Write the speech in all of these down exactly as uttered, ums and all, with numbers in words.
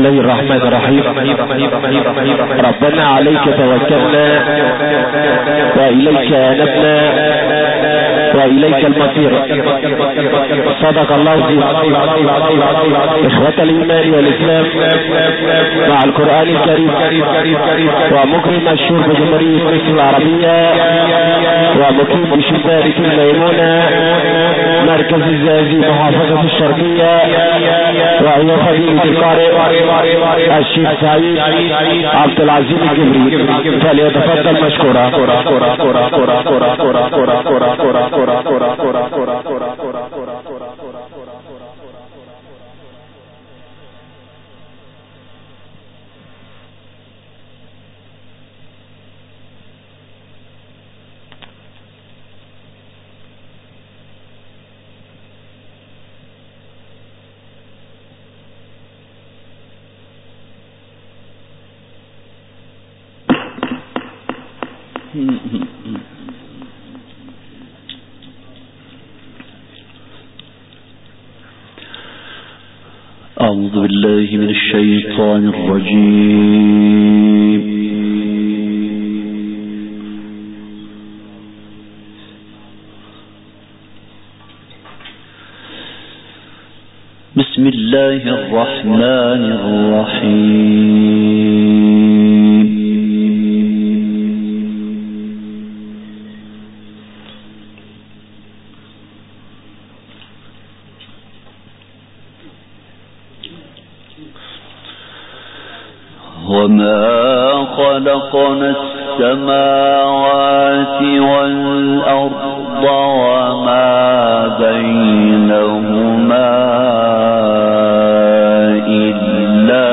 الله الرحمن الرحيم. ربنا عليك توكلنا وإليك أنبنا وإليك المصير. صدق الله العظيم. إخوة الإيمان والإسلام مع القرآن الكريم ومكرم الشرب بجمهورية مصر العربية ومقيم بشبارة الميمونة مركز الزازي محافظة الشرقية، وهي فضيلة القارئ الشيخ سعيد عبد العزيز الجبري، فليتفضل مشكورا. أعوذ بالله من الشيطان الرجيم. بسم الله الرحمن الرحيم. وما خلقنا السماوات والأرض وما بينهما إلا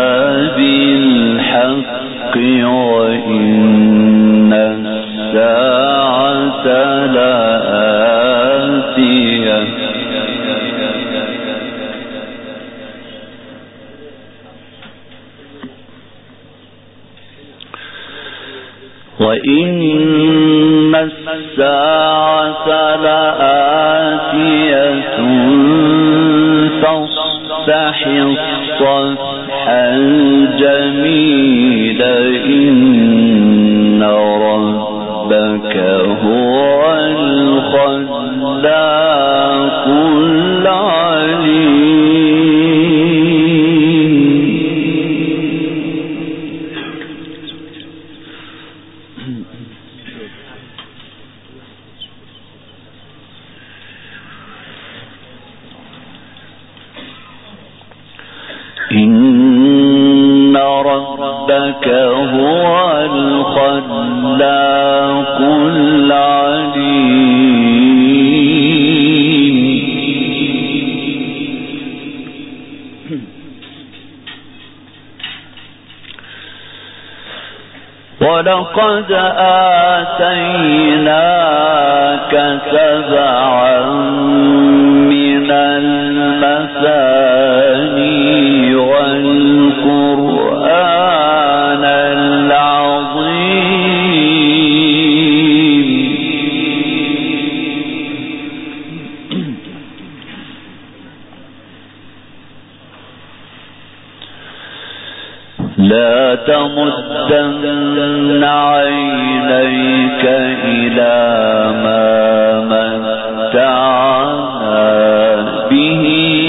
بالحق وإن الساعة لآتية. وإن الساعة لآتية فاصفح الصفح الجميل إن ربك هو الخلاق العليم. إن ربك هو الخلاق العليم. ولقد آتيناك سبعا من المثاني والقرآن العظيم. لا تمدن عينيك إلى ما متعنا به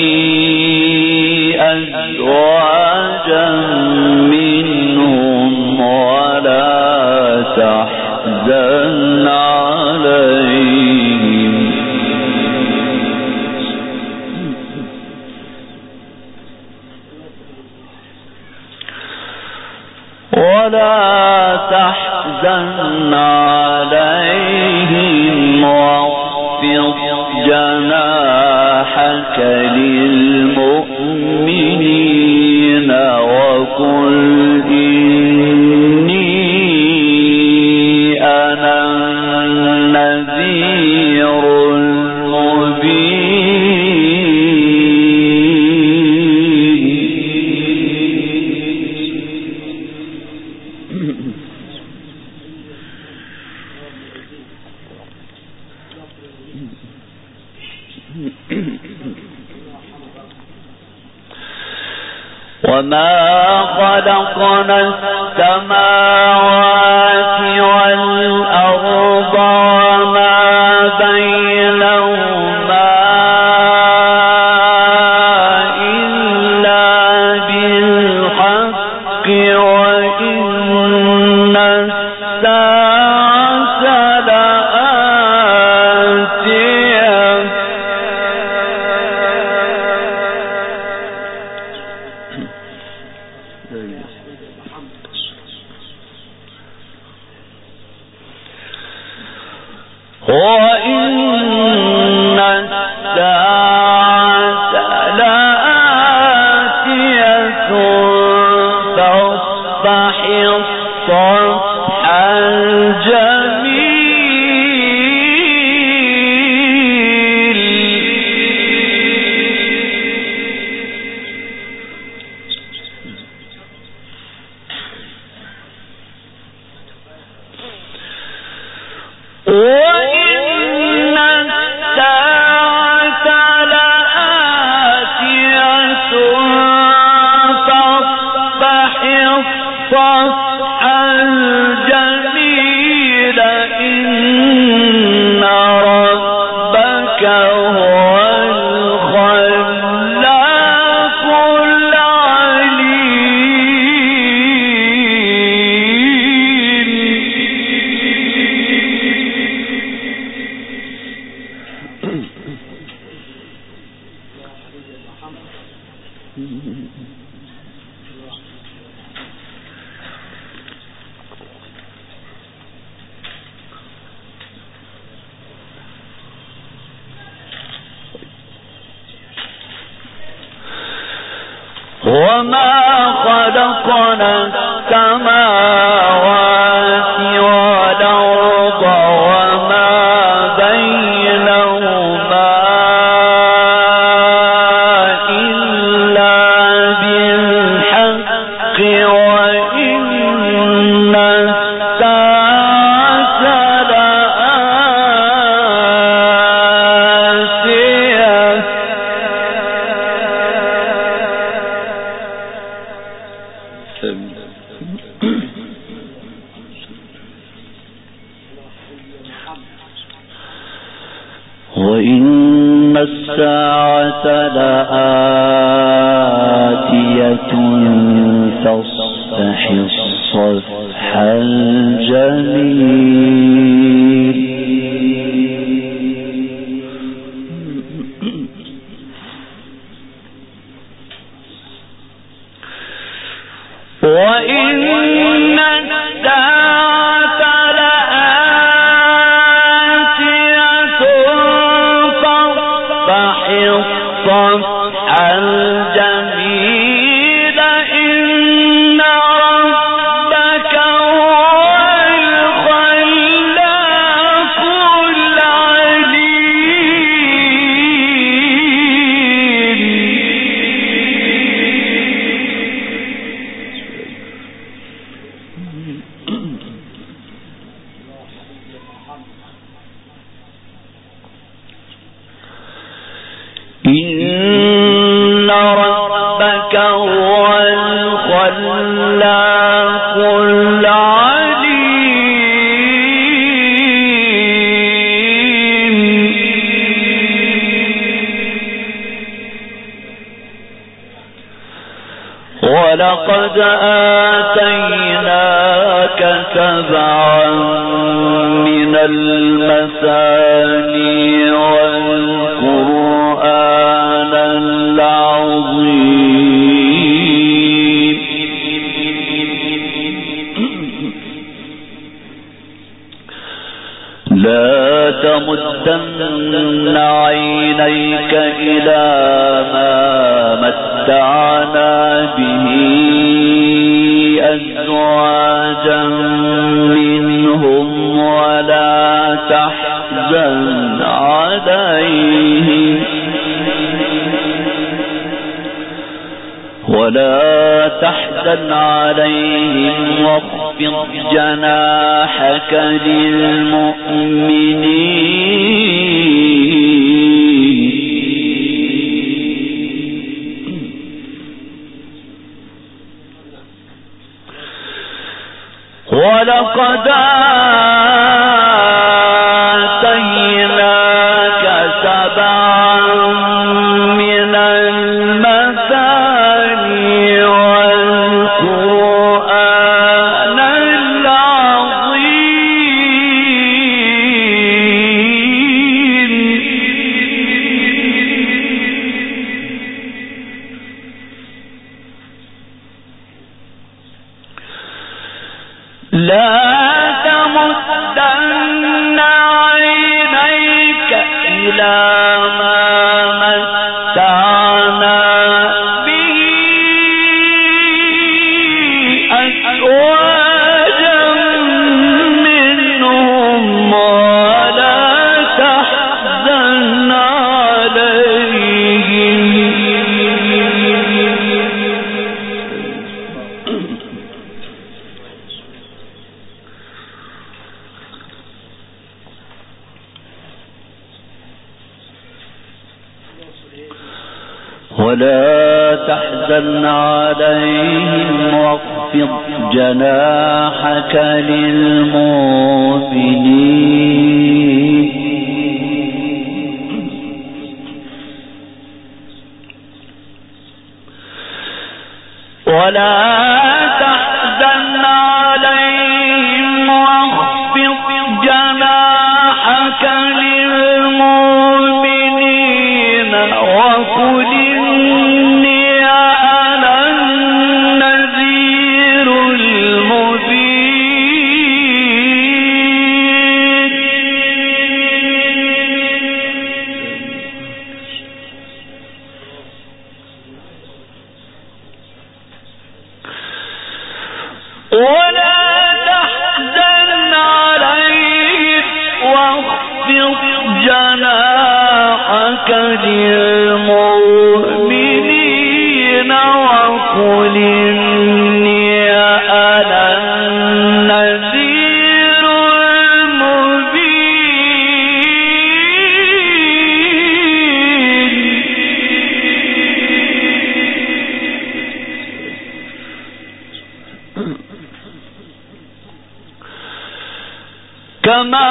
أزواجا منهم ولا تحزن عليهم. ولا تحزن عليهم واخفض جناحك للمؤمنين وقل إني أنا النذير المبين. وما خلقنا السماوات والأرض وما بينهما إلا بالحق وإن الساعة لآتية وإن الساعة لآتية فاصفح الصفح الجميل وإن الساعة لآتية فاصفح الصفح الجميل إن ربك هو الخلاق وما خلقنا السماوات والأرض وما بينهما إلا بالحق وإن الساعة لآتية وإن الساعة لآتية فاصفح الصفح الجميل وإن الساعة لآتية فاصفح الصفح الجميل إن ربك هو الخلاق إن ربك هو الخلاق العليم ولقد آتيناك سبعا من المثاني والقرآن العظيم لا تمدن عينيك إلى ما متعنا به أزواجا منهم ولا تحزن عليهم ولا تحزن عليهم واخفض جناحك للمؤمنين ولقد آتيناك سبعا من المثاني والقرآن العظيم لا تمدن عينيك إلى ما متعنا به أزواجا منهم ولا تحزن عليهم ولا تحزن عليهم واخفض جناحك للمؤمنين ولا تحزن عليهم واخفض جناحك للمؤمنين وقل للمؤمنين وقل إني أنا النذير المبين كما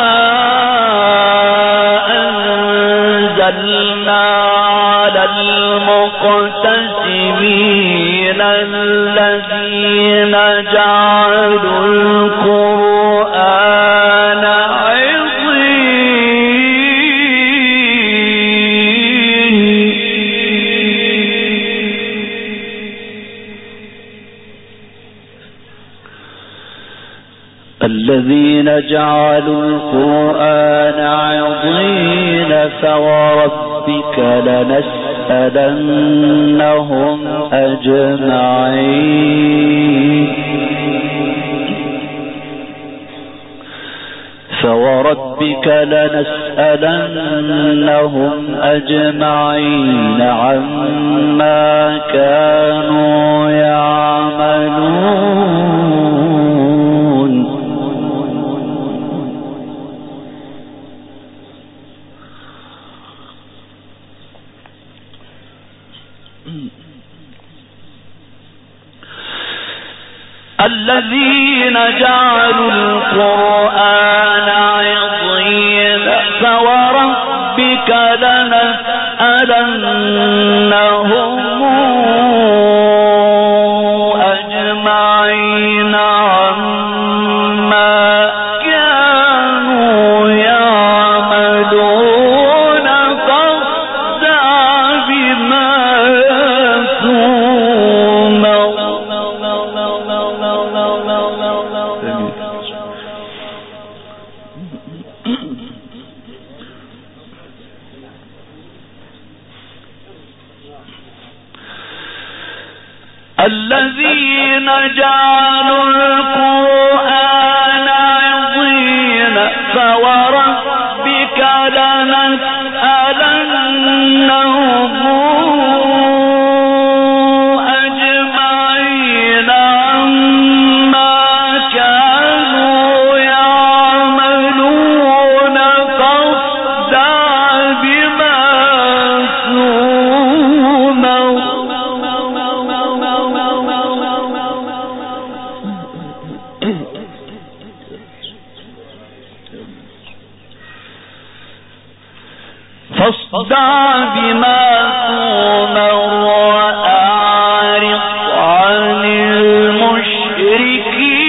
أنزلنا على المقتسمين الذين جعلوا القرآن الذين جعلوا القرآن عضين فوربك لنسألنهم أجمعين فوربك لنسألنهم أجمعين عما كانوا يعملون الذين جعلوا القرآن عضين فوربك لنسألنهم أجمعين عما كانوا يعملون فاصدع بما تؤمر الذين جعلوا القرآن عضين فوربك لنسألنهم أجمعين عما كانوا يعملون فاصدع بما تؤمر فاصدع بما تؤمر وأعرض عن المشركين.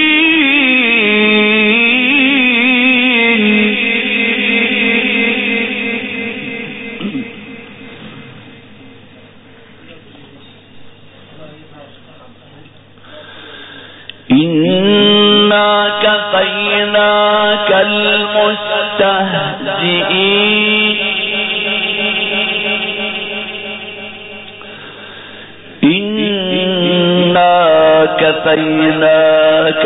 إنا كفيناك المستهزئين. إنا كفيناك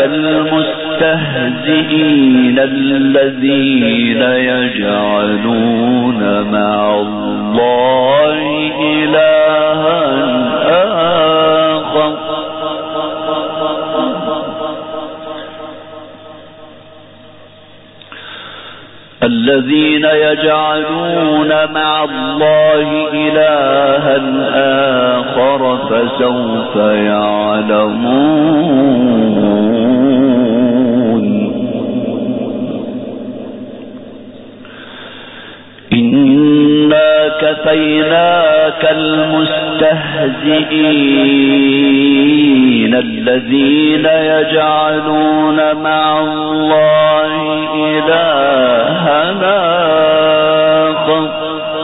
المستهزئين الذين يجعلون مع الله إلها آخر الذين يجعلون مع الله إلها آخر فسوف يعلمون. إنا كفيناك المستهزئين الذين يجعلون مع الله إلها آخر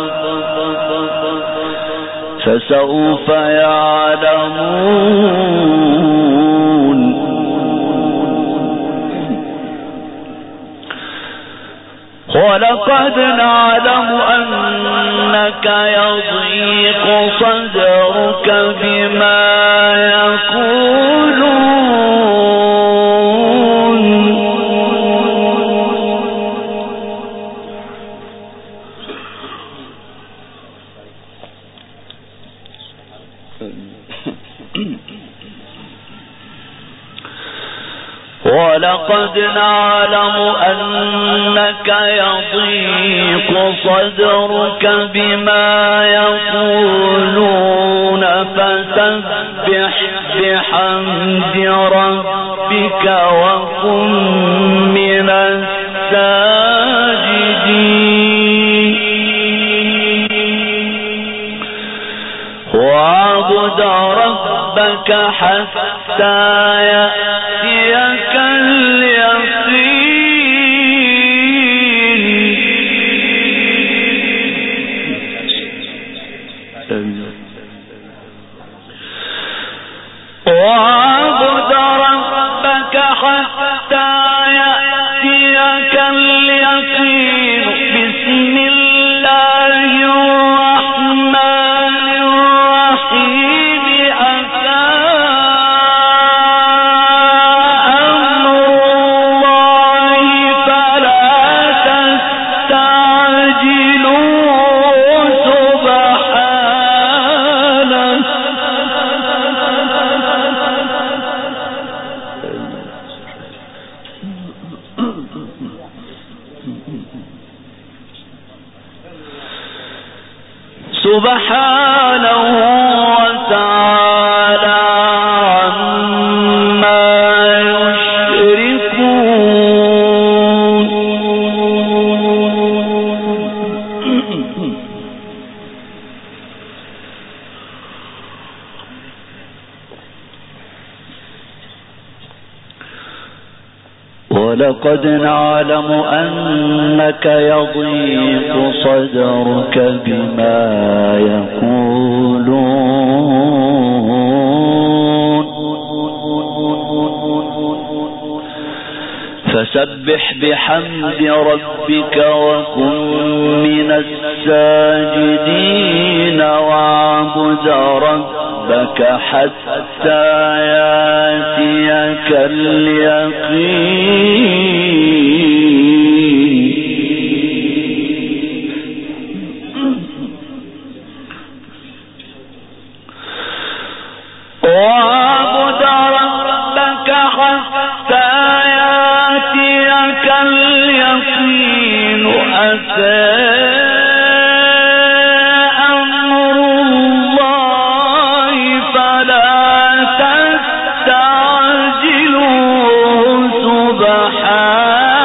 فسوف يعلمون. ولقد نعلم أنك يضيق صدرك بما يقولون ولقد نعلم أنك يضيق صدرك بما يقولون فسبح بحمد ربك وكن من الساجدين واعبد ربك حتى يأتيك واعبد ربك حتى يأتيك اليقين. بسم الله الرحمن الرحيم. أتى أمر الله فلا تستعجلوه سبحانه سبحانه وتعالى عما يشركون. ولقد نعلم أنك يضيق صدرك بما يقولون فسبح بحمد ربك وكن من الساجدين واعبد ربك حتى يأتيك اليقين. واعبد ربك حتى يأتيك اليقين. أتى أمر الله فلا تستعجلوه سبحانه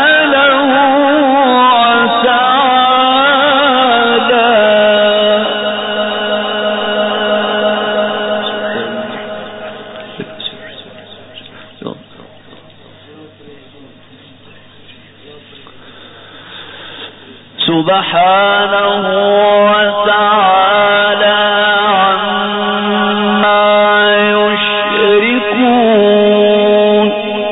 سبحانه وتعالى عما يشركون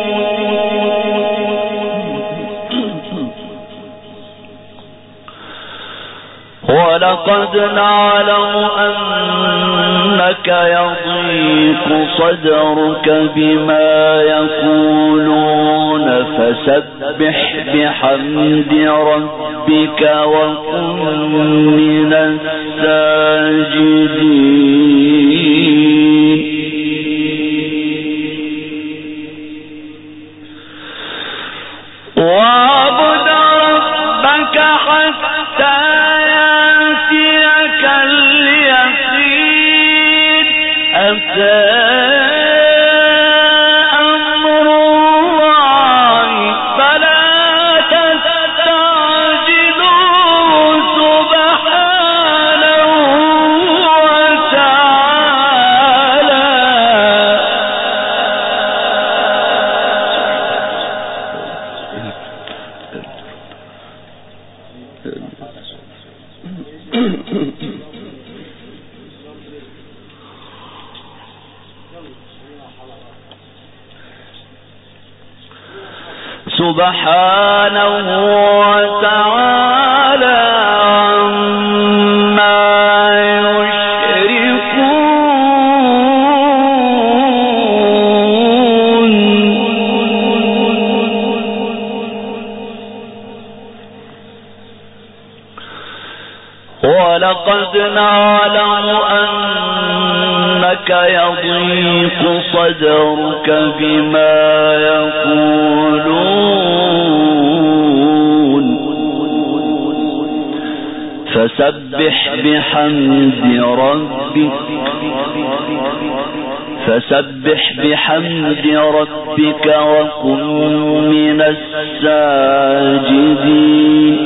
ولقد نعلم أنك يضيق صدرك بما يقولون فسبح بحمد ربك وكن من الساجدين واعبد ربك حتى يأتيك اليقين أتى سبحانه وتعالى عما يشركون ولقد نعلم أنك يضيق صدرك بما يقولون فسبح بحمد ربك فسبح بحمد ربك وكن من الساجدين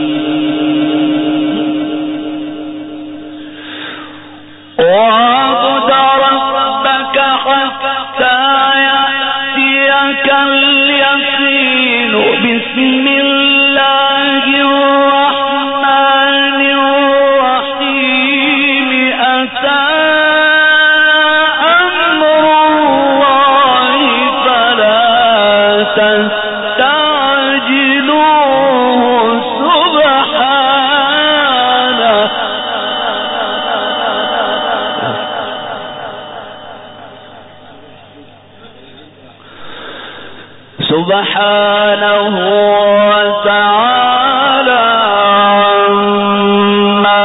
واعبد ربك حتى يأتيك اليقين بسم الله الرحمن الرحيم أتى أمر الله فلا تستعجلوه سبحانه سبحانه وتعالى عما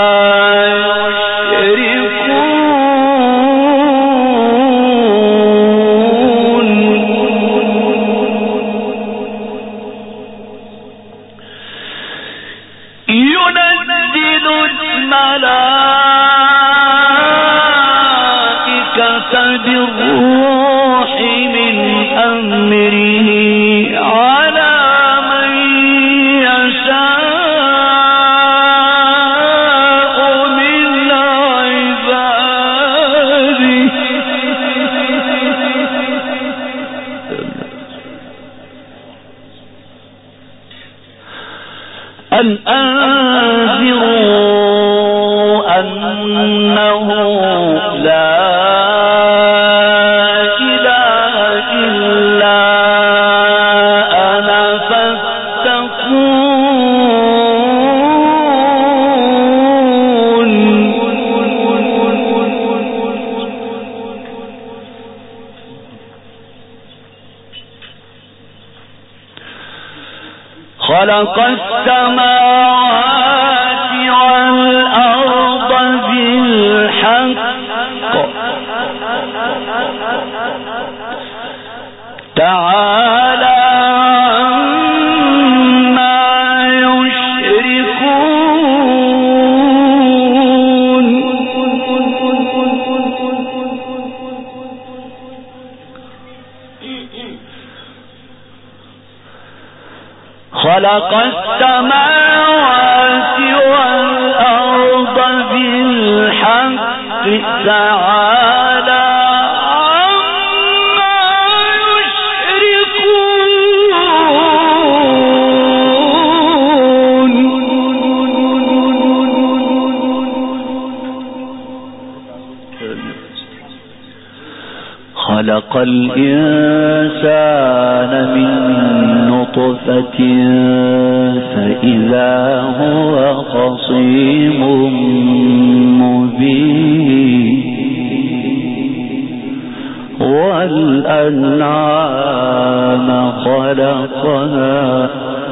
يشركون ينزل الملائكة بالروح من أمره على من يشاء من عباده أن أنذروا أنه لا إله إلا أنا فاتقون خلق السماوات والأرض بالحق تعالى عما يشركون خلق السماوات والأرض بالحق تعالى عما يشركون خلق الإنسان من نطفة فإذا هو خصيم مبين والأنعام خلقها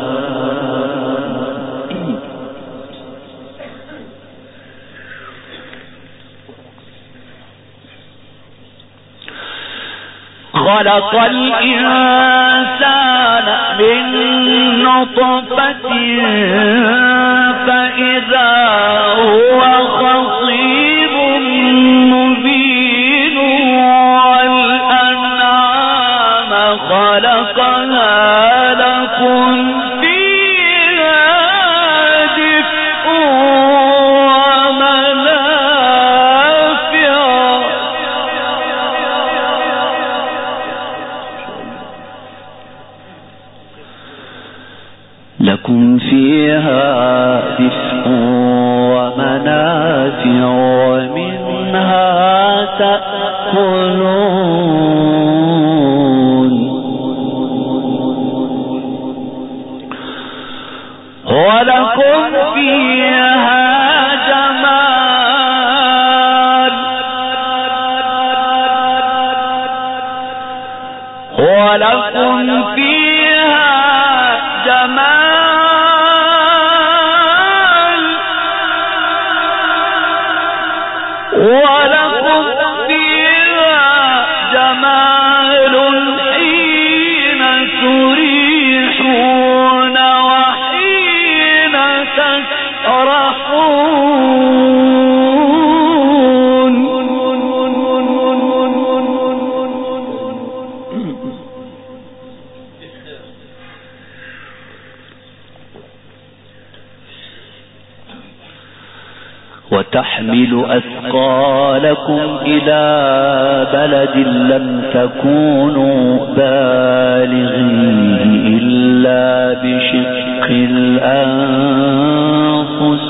خلق الإنسان من نطفة فإذا هو خصيم مبين والأنعام خلقها لكم فيها دفء ومنافع لكم فيها دفء ومنافع ومنها تأكلون ولكم فيها جمال ولكم فيها جمال ولكم فيها جمال حين تريحون وحين تسرحون وتحمل أثقالكم إلى بلد لم تكونوا بالغيه إلا بشق الأنفس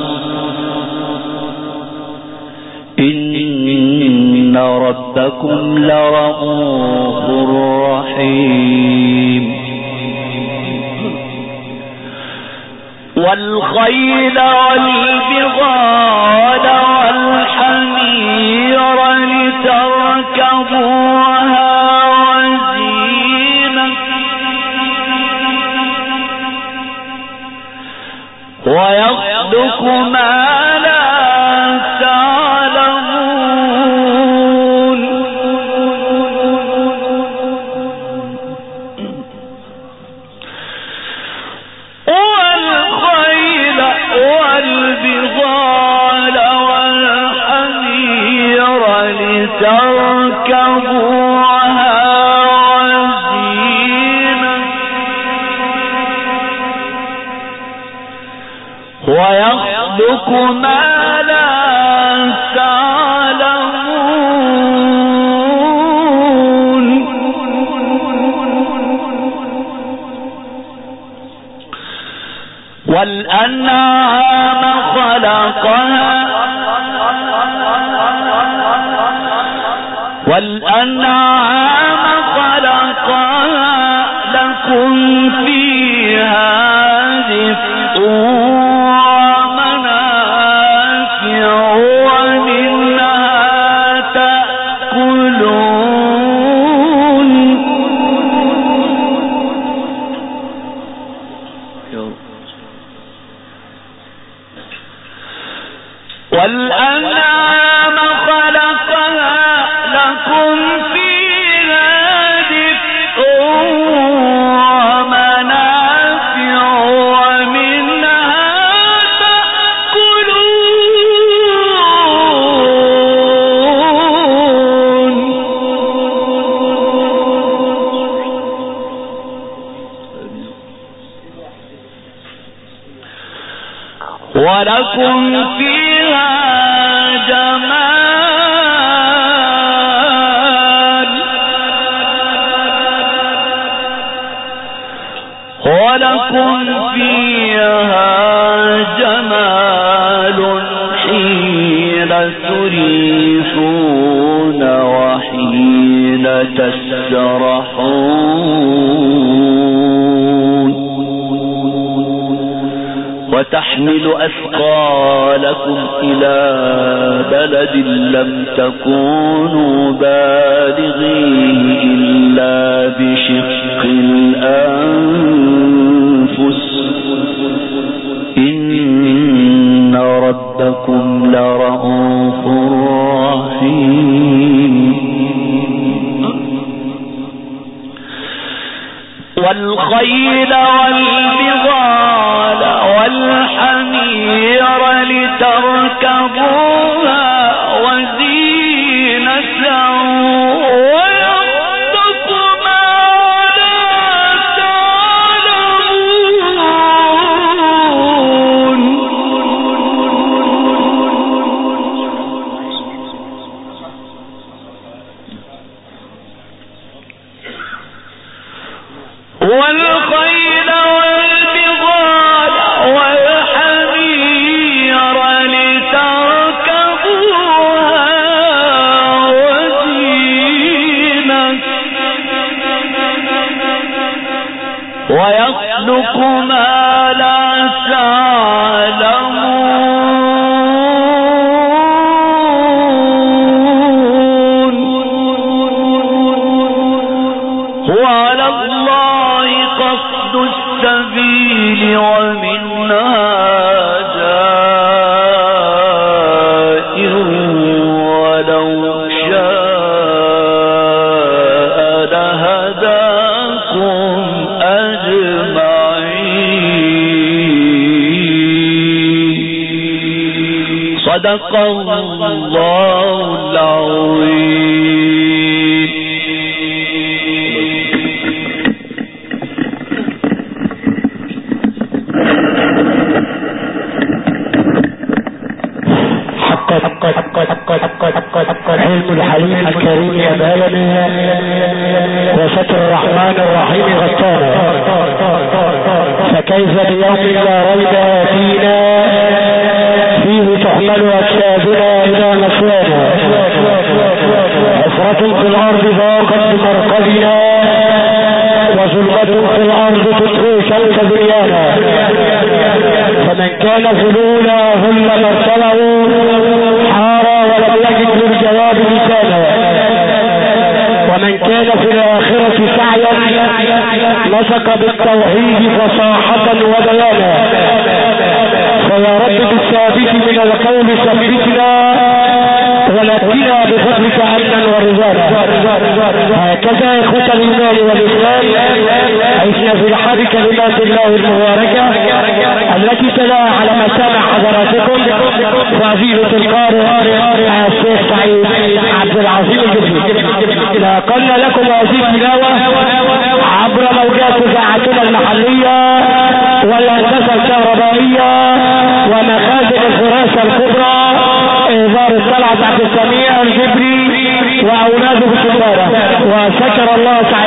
إن ربكم لرؤوف رحيم والخيل والبغال والحمير لتركبوها وزينة ويخلق ما لا تعلمون والبغال والحمير لتركبوها وزينة ويخلق ما لا تعلمون والأنعام خلقها والأنعام خلقها لكم فيها دفء ومنافع ومنها تأكلون والأنعام خلقها لكم فيها دفء ومنافع ومنها تأكلون ولكم فيها جمال ولكم فيها جمال حين تريحون وحين تسرحون يجرحون وتحمل أثقالكم إلى بلد لم تكونوا بالغيه إلا بشق الأنفس إن ربكم لرؤوف رحيم والخيل والبغال والحمير لتركبوها وزينة ويخلق ما لا تعلمون والخيل والبغال والحمير لتركبوها وزينة ويخلق ما لا تعلمون وعلى الله قصد السبيل ومنها جائر ولو شاء لهداكم أجمعين صدق الله العظيم. علم الحليم الكريم يبالنا وستر الرحمن الرحيم غطانا فكيف بيوم لا ريب فينا فيه تحمل أجسادنا إلى مسوانا عفرة في الأرض ضاقت بمرقدنا وظلمة في الأرض تطغي شمس دنيانا فمن كان ظلولا ظل مرسله حارا ولم يجد للجواب لسانا ومن كان في الآخرة سعيا نسق بالتوحيد فصاحة وبيانا فيا رب بالثابت من القول ثبتنا ونجنا بفضلك عنا ورزانا. هكذا إخوة الإيمان والإسلام عشنا في لحظ كلمات الله المباركة التي تلا على مسامع حضراتكم فضيلة القارئ الشيخ سعيد عبد العظيم الجزري. نقلنا لكم هذه التلاوة عبر موجات اذاعتنا المحلية والهندسة الكهربائية ومخازن الفراسة الكبرى إنذار الطلعة عبد السميع الجبري وأولاده في الشبارة. وشكر الله تعالى